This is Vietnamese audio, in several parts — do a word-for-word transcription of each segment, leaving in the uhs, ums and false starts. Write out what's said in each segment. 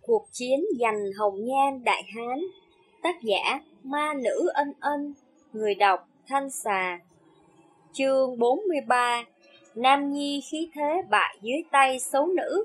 Cuộc chiến giành hồng nhan Đại Hán. Tác giả Ma Nữ Ân Ân. Người đọc Thanh Xà. Chương bốn mươi ba. Nam nhi khí thế bại dưới tay xấu nữ.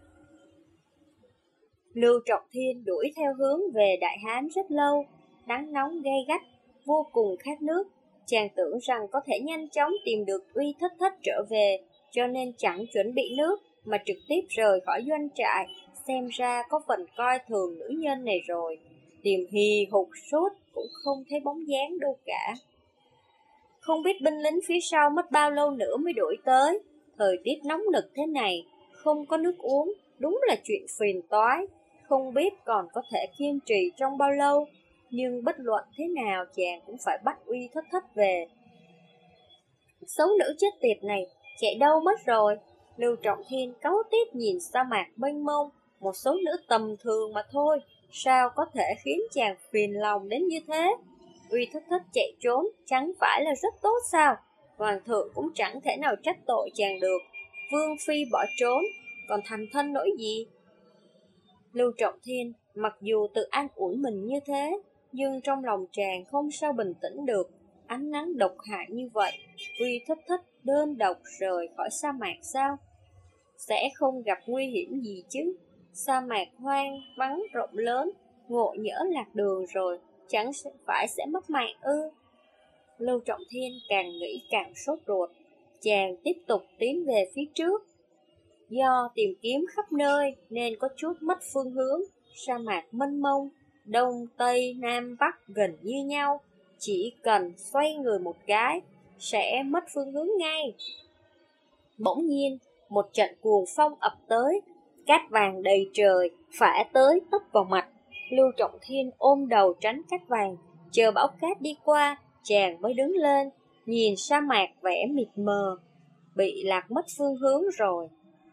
Lưu Trọng Thiên đuổi theo hướng về Đại Hán rất lâu. Nắng nóng gay gắt, vô cùng khát nước. Chàng tưởng rằng có thể nhanh chóng tìm được Uy Thất Thất trở về, cho nên chẳng chuẩn bị nước mà trực tiếp rời khỏi doanh trại. Xem ra có phần coi thường nữ nhân này rồi. Tìm hì hục sốt cũng không thấy bóng dáng đâu cả. Không biết binh lính phía sau mất bao lâu nữa mới đuổi tới. Thời tiết nóng nực thế này, không có nước uống, đúng là chuyện phiền toái. Không biết còn có thể kiên trì trong bao lâu, nhưng bất luận thế nào chàng cũng phải bắt Uy Thất Thất về. Xấu nữ chết tiệt này, chạy đâu mất rồi? Lưu Trọng Thiên cáu tiết nhìn sa mạc mênh mông, một số nữ tầm thường mà thôi, sao có thể khiến chàng phiền lòng đến như thế? Uy Thất Thất chạy trốn chẳng phải là rất tốt sao? Hoàng thượng cũng chẳng thể nào trách tội chàng được. Vương phi bỏ trốn, còn thành thân nỗi gì? Lưu Trọng Thiên mặc dù tự an ủi mình như thế, nhưng trong lòng chàng không sao bình tĩnh được. Ánh nắng độc hại như vậy, Uy Thất Thất đơn độc rời khỏi sa mạc sao? Sẽ không gặp nguy hiểm gì chứ? Sa mạc hoang, vắng rộng lớn, ngộ nhỡ lạc đường rồi, chẳng phải sẽ mất mạng ư? Lưu Trọng Thiên càng nghĩ càng sốt ruột. Chàng tiếp tục tiến về phía trước. Do tìm kiếm khắp nơi nên có chút mất phương hướng. Sa mạc mênh mông, đông, tây, nam, bắc gần như nhau. Chỉ cần xoay người một cái, sẽ mất phương hướng ngay. Bỗng nhiên, một trận cuồng phong ập tới, cát vàng đầy trời, phả tới tấp vào mặt. Lưu Trọng Thiên ôm đầu tránh cát vàng, chờ bão cát đi qua, chàng mới đứng lên, nhìn sa mạc vẻ mịt mờ, bị lạc mất phương hướng rồi.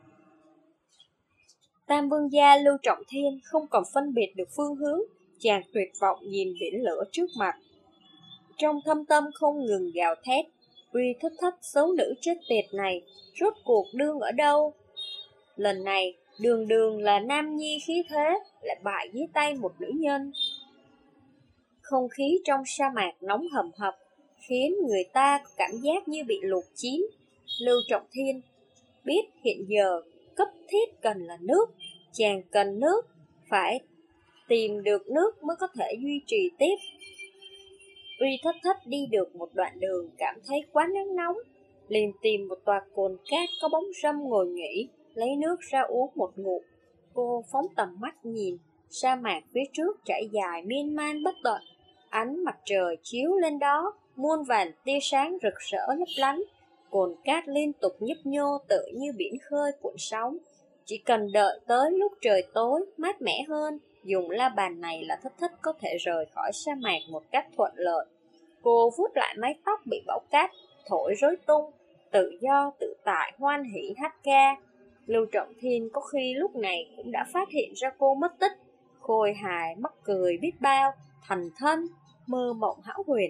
Tam vương gia Lưu Trọng Thiên không còn phân biệt được phương hướng, chàng tuyệt vọng nhìn biển lửa trước mặt. Trong thâm tâm không ngừng gào thét, Uy Thất Thất xấu nữ chết tiệt này, rốt cuộc đương ở đâu? Lần này, đường đường là nam nhi khí thế, lại bại dưới tay một nữ nhân. Không khí trong sa mạc nóng hầm hập, khiến người ta có cảm giác như bị luộc chín. Lưu Trọng Thiên biết hiện giờ cấp thiết cần là nước, chàng cần nước, phải tìm được nước mới có thể duy trì tiếp. Uy Thất Thất đi được một đoạn đường cảm thấy quá nắng nóng, liền tìm một tòa cồn cát có bóng râm ngồi nghỉ, lấy nước ra uống một ngụm. Cô phóng tầm mắt nhìn, sa mạc phía trước trải dài miên man bất tận, ánh mặt trời chiếu lên đó, muôn vàn tia sáng rực rỡ lấp lánh. Cồn cát liên tục nhấp nhô tự như biển khơi cuộn sóng. Chỉ cần đợi tới lúc trời tối, mát mẻ hơn, dùng la bàn này là Thất Thất có thể rời khỏi sa mạc một cách thuận lợi. Cô vuốt lại mái tóc bị bão cát thổi rối tung, tự do tự tại hoan hỉ hát ca. Lưu Trọng Thiên có khi lúc này cũng đã phát hiện ra cô mất tích, khôi hài mắc cười biết bao, thành thân, mơ mộng hão huyền.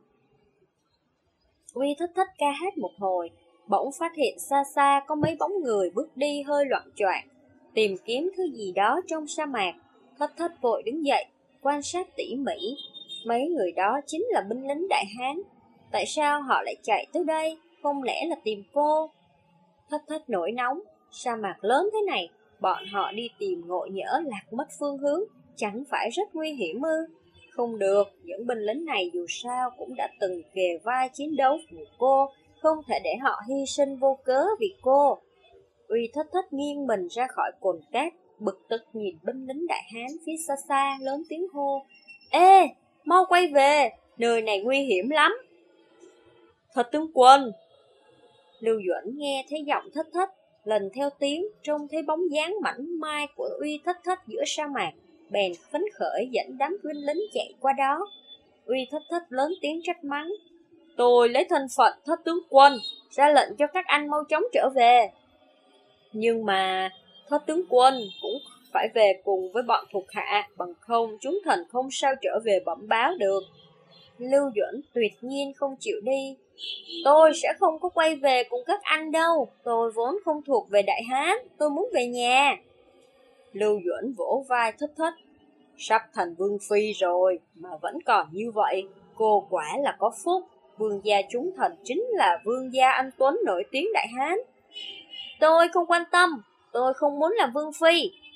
Uy Thất Thất ca hát một hồi, bỗng phát hiện xa xa có mấy bóng người bước đi hơi loạn choạng, tìm kiếm thứ gì đó trong sa mạc. Thất Thất vội đứng dậy, quan sát tỉ mỉ. Mấy người đó chính là binh lính Đại Hán. Tại sao họ lại chạy tới đây, không lẽ là tìm cô? Thất Thất nổi nóng, sa mạc lớn thế này, bọn họ đi tìm ngộ nhỡ lạc mất phương hướng, chẳng phải rất nguy hiểm ư? Không được, những binh lính này dù sao cũng đã từng kề vai chiến đấu cùng cô, không thể để họ hy sinh vô cớ vì cô. Uy Thất Thất nghiêng mình ra khỏi cồn cát, bực tức nhìn binh lính Đại Hán phía xa xa lớn tiếng hô: Ê, mau quay về, nơi này nguy hiểm lắm. Thật tướng quân! Lưu Duẩn nghe thấy giọng Thất Thất, lần theo tiếng trông thấy bóng dáng mảnh mai của Uy Thất Thất giữa sa mạc, bèn phấn khởi dẫn đám binh lính chạy qua đó. Uy Thất Thất lớn tiếng trách mắng: Tôi lấy thân phận Thất tướng quân, ra lệnh cho các anh mau chóng trở về. Nhưng mà Thất tướng quân cũng phải về cùng với bọn thuộc hạ, bằng không chúng thần không sao trở về bẩm báo được. Lưu Duẩn tuyệt nhiên không chịu đi. Tôi sẽ không có quay về cùng các anh đâu, tôi vốn không thuộc về Đại Hán, tôi muốn về nhà. Lưu Duẩn vỗ vai thích thích. Sắp thành vương phi rồi mà vẫn còn như vậy, cô quả là có phúc. Vương gia chúng thần chính là vương gia anh Tuấn nổi tiếng Đại Hán. Tôi không quan tâm, tôi không muốn làm vương phi.